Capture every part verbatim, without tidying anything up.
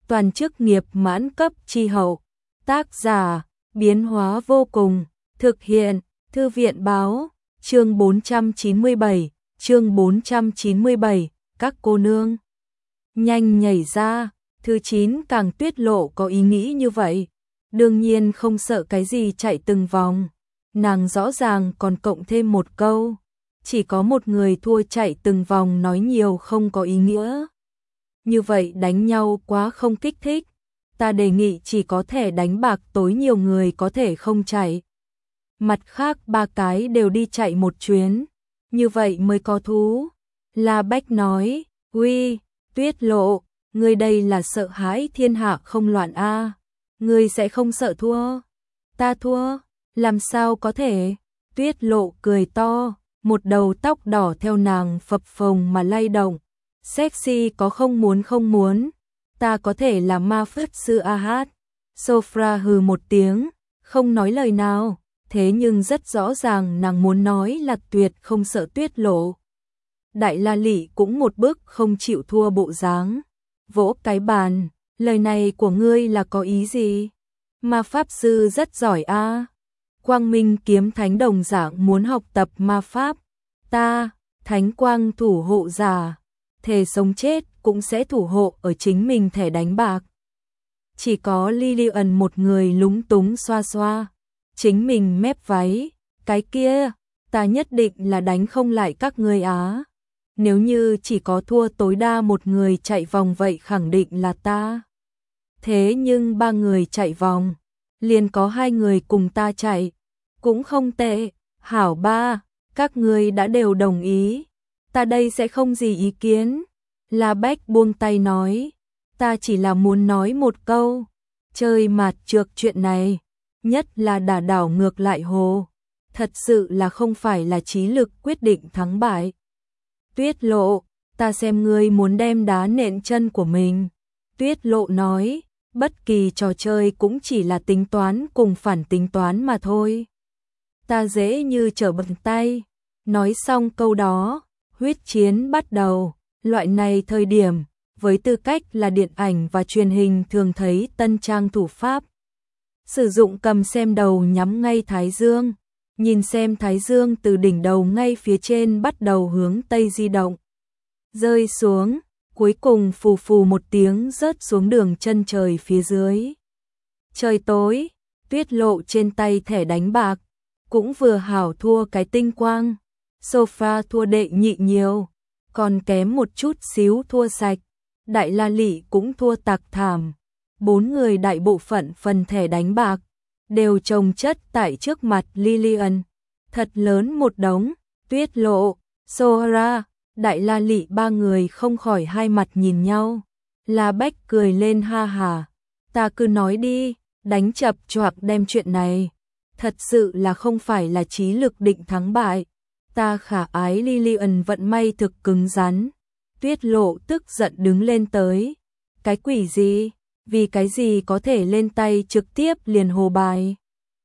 toàn chức nghiệp mãn cấp chi hậu. Tác giả, biến hóa vô cùng, thực hiện, Thư viện báo, chương bốn trăm chín mươi bảy, chương bốn trăm chín mươi bảy, các cô nương. Nhanh nhảy ra, thứ chín càng Tuyết Lộ có ý nghĩ như vậy. Đương nhiên không sợ cái gì chạy từng vòng. Nàng rõ ràng còn cộng thêm một câu. Chỉ có một người thua chạy từng vòng nói nhiều không có ý nghĩa. Như vậy đánh nhau quá không kích thích. Ta đề nghị chỉ có thể đánh bạc tối nhiều người có thể không chạy. Mặt khác ba cái đều đi chạy một chuyến. Như vậy mới có thú. La Bách nói, uy, Tuyết Lộ, ngươi đây là sợ hãi thiên hạ không loạn a à. Ngươi sẽ không sợ thua. Ta thua, làm sao có thể. Tuyết Lộ cười to, một đầu tóc đỏ theo nàng phập phồng mà lay động. Sexy có không muốn không muốn. Ta có thể là ma pháp sư a hát. Sofra hừ một tiếng, không nói lời nào. Thế nhưng rất rõ ràng nàng muốn nói là tuyệt không sợ Tuyết Lộ. Đại La Lị cũng một bước không chịu thua bộ dáng. Vỗ cái bàn, lời này của ngươi là có ý gì? Ma pháp sư rất giỏi a. À. Quang Minh kiếm thánh đồng dạng muốn học tập ma pháp. Ta, thánh quang thủ hộ giả, thề sống chết cũng sẽ thủ hộ ở chính mình thẻ đánh bạc. Chỉ có Lillian một người lúng túng xoa xoa. Chính mình mép váy, cái kia, ta nhất định là đánh không lại các ngươi á. Nếu như chỉ có thua tối đa một người chạy vòng vậy khẳng định là ta. Thế nhưng ba người chạy vòng, liền có hai người cùng ta chạy, cũng không tệ. Hảo ba, các ngươi đã đều đồng ý, ta đây sẽ không gì ý kiến. La Bách buông tay nói, ta chỉ là muốn nói một câu, chơi mạt trược chuyện này, nhất là đả đảo ngược lại hồ, thật sự là không phải là trí lực quyết định thắng bại. Tuyết Lộ, ta xem ngươi muốn đem đá nện chân của mình. Tuyết Lộ nói, bất kỳ trò chơi cũng chỉ là tính toán cùng phản tính toán mà thôi. Ta dễ như trở bàn tay. Nói xong câu đó, huyết chiến bắt đầu. Loại này thời điểm, với tư cách là điện ảnh và truyền hình thường thấy tân trang thủ pháp. Sử dụng cầm xem đầu nhắm ngay Thái Dương. Nhìn xem Thái Dương từ đỉnh đầu ngay phía trên bắt đầu hướng Tây di động. Rơi xuống, cuối cùng phù phù một tiếng rớt xuống đường chân trời phía dưới. Trời tối, Tuyết Lộ trên tay thẻ đánh bạc, cũng vừa hảo thua cái tinh quang. Sofa thua đệ nhị nhiều, còn kém một chút xíu thua sạch. Đại La Lị cũng thua tặc thảm. Bốn người đại bộ phận phần thẻ đánh bạc đều chồng chất tại trước mặt Lillian. Thật lớn một đống. Tuyết Lộ, Sohara, Đại La Lị ba người không khỏi hai mặt nhìn nhau. La Bách cười lên ha hà. Ta cứ nói đi, đánh chập choạc đem chuyện này. Thật sự là không phải là trí lực định thắng bại. Ta khả ái Lillian vận may thực cứng rắn. Tuyết Lộ tức giận đứng lên tới. Cái quỷ gì? Vì cái gì có thể lên tay trực tiếp liền hồ bài?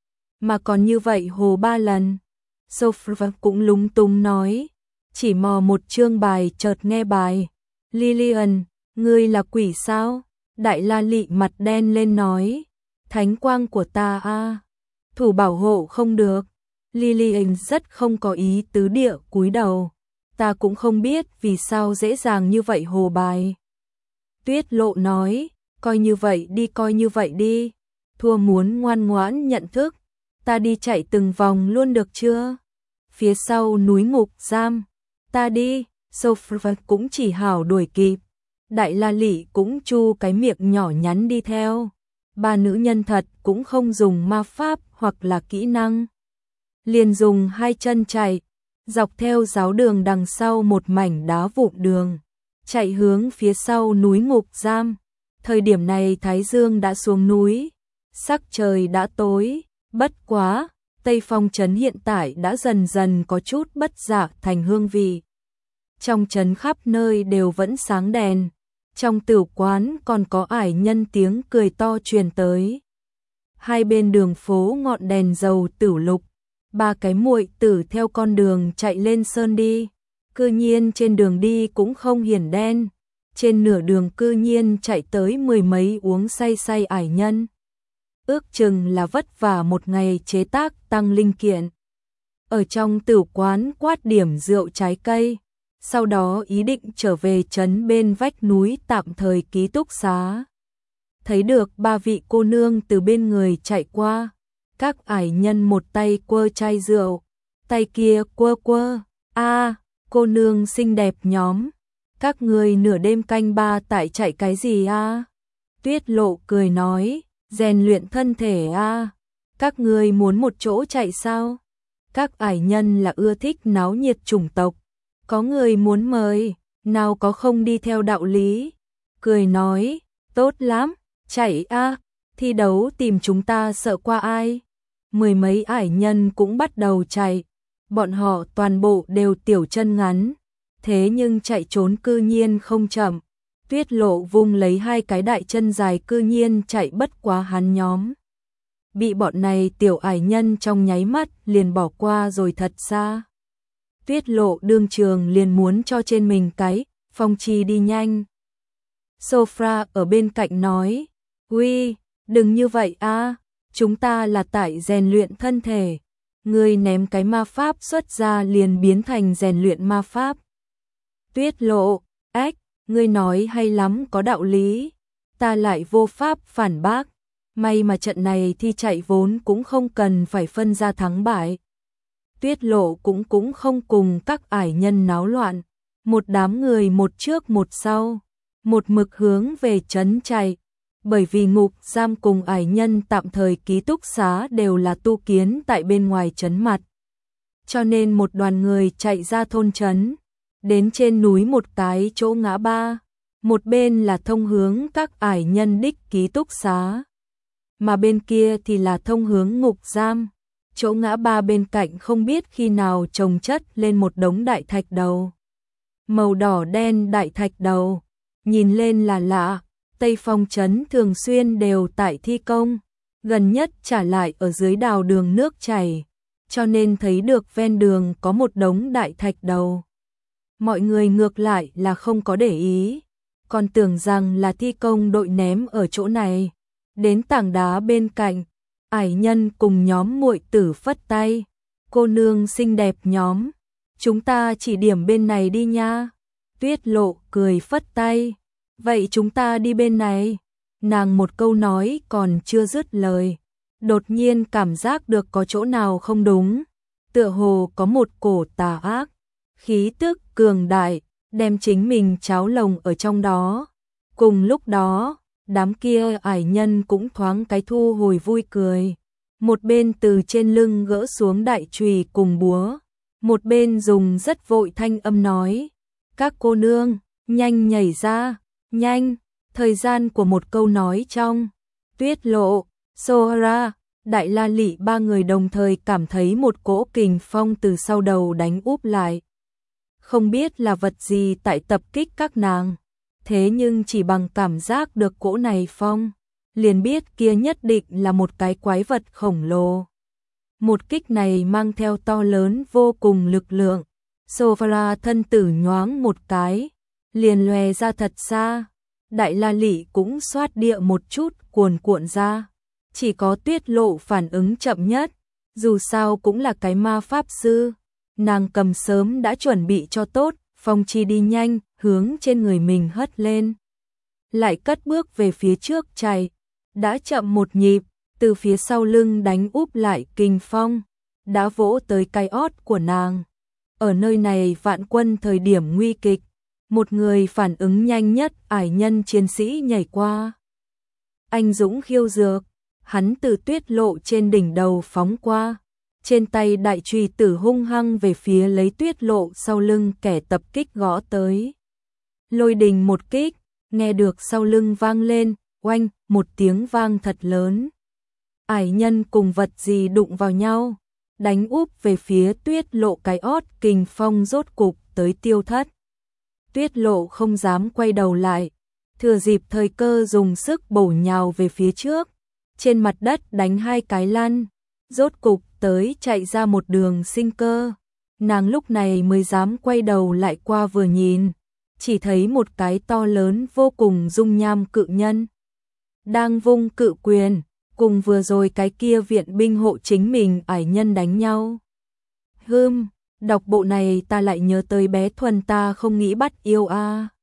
Mà còn như vậy hồ ba lần. Sophia cũng lúng túng nói. Chỉ mò một chương bài chợt nghe bài. Lillian, ngươi là quỷ sao? Đại La Lị mặt đen lên nói. Thánh quang của ta a, à. Thủ bảo hộ không được. Lillian rất không có ý tứ địa cúi đầu. Ta cũng không biết vì sao dễ dàng như vậy hồ bài. Tuyết Lộ nói. Coi như vậy đi coi như vậy đi. Thua muốn ngoan ngoãn nhận thức. Ta đi chạy từng vòng luôn được chưa? Phía sau núi ngục giam. Ta đi. Sophia cũng chỉ hảo đuổi kịp. Đại La Lị cũng chu cái miệng nhỏ nhắn đi theo. Ba nữ nhân thật cũng không dùng ma pháp hoặc là kỹ năng. Liền dùng hai chân chạy. Dọc theo giáo đường đằng sau một mảnh đá vụn đường. Chạy hướng phía sau núi ngục giam. Thời điểm này Thái Dương đã xuống núi, sắc trời đã tối, bất quá, Tây Phong trấn hiện tại đã dần dần có chút bất dạ thành hương vị. Trong trấn khắp nơi đều vẫn sáng đèn, trong tử quán còn có ải nhân tiếng cười to truyền tới. Hai bên đường phố ngọn đèn dầu tử lục, ba cái muội tử theo con đường chạy lên sơn đi, cư nhiên trên đường đi cũng không hiển đen. trên nửa đường cư nhiên chạy tới mười mấy uống say say ải nhân. Ước chừng là vất vả một ngày chế tác tăng linh kiện. Ở trong tửu quán quát điểm rượu trái cây, sau đó ý định trở về trấn bên vách núi tạm thời ký túc xá. Thấy được ba vị cô nương từ bên người chạy qua, các ải nhân một tay quơ chai rượu, tay kia quơ quơ, a cô nương xinh đẹp nhóm, các người nửa đêm canh ba tại chạy cái gì a? Tuyết Lộ cười nói, rèn luyện thân thể a, các người muốn một chỗ chạy sao? Các ải nhân là ưa thích náo nhiệt chủng tộc, có người muốn mời, nào có không đi theo đạo lý. Cười nói, tốt lắm, chạy a, thi đấu tìm chúng ta sợ qua ai. Mười mấy ải nhân cũng bắt đầu chạy, bọn họ toàn bộ đều tiểu chân ngắn, thế nhưng chạy trốn cư nhiên không chậm. Tuyết Lộ vung lấy hai cái đại chân dài cư nhiên chạy bất quá hắn nhóm. Bị bọn này tiểu ải nhân trong nháy mắt liền bỏ qua rồi thật xa. Tuyết Lộ đương trường liền muốn cho trên mình cái, Phong Chi đi nhanh. Sofra ở bên cạnh nói, uy, đừng như vậy a, chúng ta là tại rèn luyện thân thể. Ngươi ném cái ma pháp xuất ra liền biến thành rèn luyện ma pháp. Tuyết Lộ, ách, ngươi nói hay lắm có đạo lý, ta lại vô pháp phản bác. May mà trận này thi chạy vốn cũng không cần phải phân ra thắng bại. Tuyết Lộ cũng cũng không cùng các ải nhân náo loạn, một đám người một trước một sau, một mực hướng về trấn chạy, bởi vì ngục giam cùng ải nhân tạm thời ký túc xá đều là tu kiến tại bên ngoài trấn mặt. Cho nên một đoàn người chạy ra thôn trấn, đến trên núi một cái chỗ ngã ba, một bên là thông hướng các ải nhân đích ký túc xá, mà bên kia thì là thông hướng ngục giam. Chỗ ngã ba bên cạnh không biết khi nào chồng chất lên một đống đại thạch đầu. Màu đỏ đen đại thạch đầu, nhìn lên là lạ, Tây Phong trấn thường xuyên đều tại thi công, gần nhất trả lại ở dưới đào đường nước chảy, cho nên thấy được ven đường có một đống đại thạch đầu. Mọi người ngược lại là không có để ý, còn tưởng rằng là thi công đội ném ở chỗ này. Đến tảng đá bên cạnh, ải nhân cùng nhóm muội tử phất tay, cô nương xinh đẹp nhóm, chúng ta chỉ điểm bên này đi nha. Tuyết Lộ cười phất tay, vậy chúng ta đi bên này. Nàng một câu nói còn chưa dứt lời, đột nhiên cảm giác được có chỗ nào không đúng, tựa hồ có một cổ tà ác, khí tức cường đại, đem chính mình tráo lồng ở trong đó. Cùng lúc đó, đám kia ải nhân cũng thoáng cái thu hồi vui cười, một bên từ trên lưng gỡ xuống đại chùy cùng búa, một bên dùng rất vội thanh âm nói, các cô nương, nhanh nhảy ra, nhanh. Thời gian của một câu nói trong, Tuyết Lộ, Sohara, Đại La Lị ba người đồng thời cảm thấy một cỗ kình phong từ sau đầu đánh úp lại. Không biết là vật gì tại tập kích các nàng, thế nhưng chỉ bằng cảm giác được cỗ này phong, liền biết kia nhất định là một cái quái vật khổng lồ. Một kích này mang theo to lớn vô cùng lực lượng, Sohara thân tử nhoáng một cái, liền lòe ra thật xa. Đại La Lị cũng xoát địa một chút cuồn cuộn ra, chỉ có Tuyết Lộ phản ứng chậm nhất, dù sao cũng là cái ma pháp sư, nàng cầm sớm đã chuẩn bị cho tốt, Phong Chi đi nhanh, hướng trên người mình hất lên, lại cất bước về phía trước chạy, đã chậm một nhịp, từ phía sau lưng đánh úp lại kình phong, đã vỗ tới cái ót của nàng. Ở nơi này vạn quân thời điểm nguy kịch, một người phản ứng nhanh nhất ải nhân chiến sĩ nhảy qua. Anh dũng khiêu dược, hắn từ Tuyết Lộ trên đỉnh đầu phóng qua, trên tay đại chùy tử hung hăng về phía lấy Tuyết Lộ sau lưng kẻ tập kích gõ tới. Lôi đình một kích, nghe được sau lưng vang lên, oanh, một tiếng vang thật lớn. Ải nhân cùng vật gì đụng vào nhau, đánh úp về phía Tuyết Lộ cái ót, kình phong rốt cục tới tiêu thất. Tuyết Lộ không dám quay đầu lại, thừa dịp thời cơ dùng sức bổ nhào về phía trước, trên mặt đất đánh hai cái lăn, rốt cục tới chạy ra một đường sinh cơ. Nàng lúc này mới dám quay đầu lại qua vừa nhìn, chỉ thấy một cái to lớn vô cùng dung nham cự nhân. Đang vung cự quyền, cùng vừa rồi cái kia viện binh hộ chính mình ải nhân đánh nhau. Hưm, đọc bộ này ta lại nhớ tới bé Thuần ta không nghĩ bắt yêu a.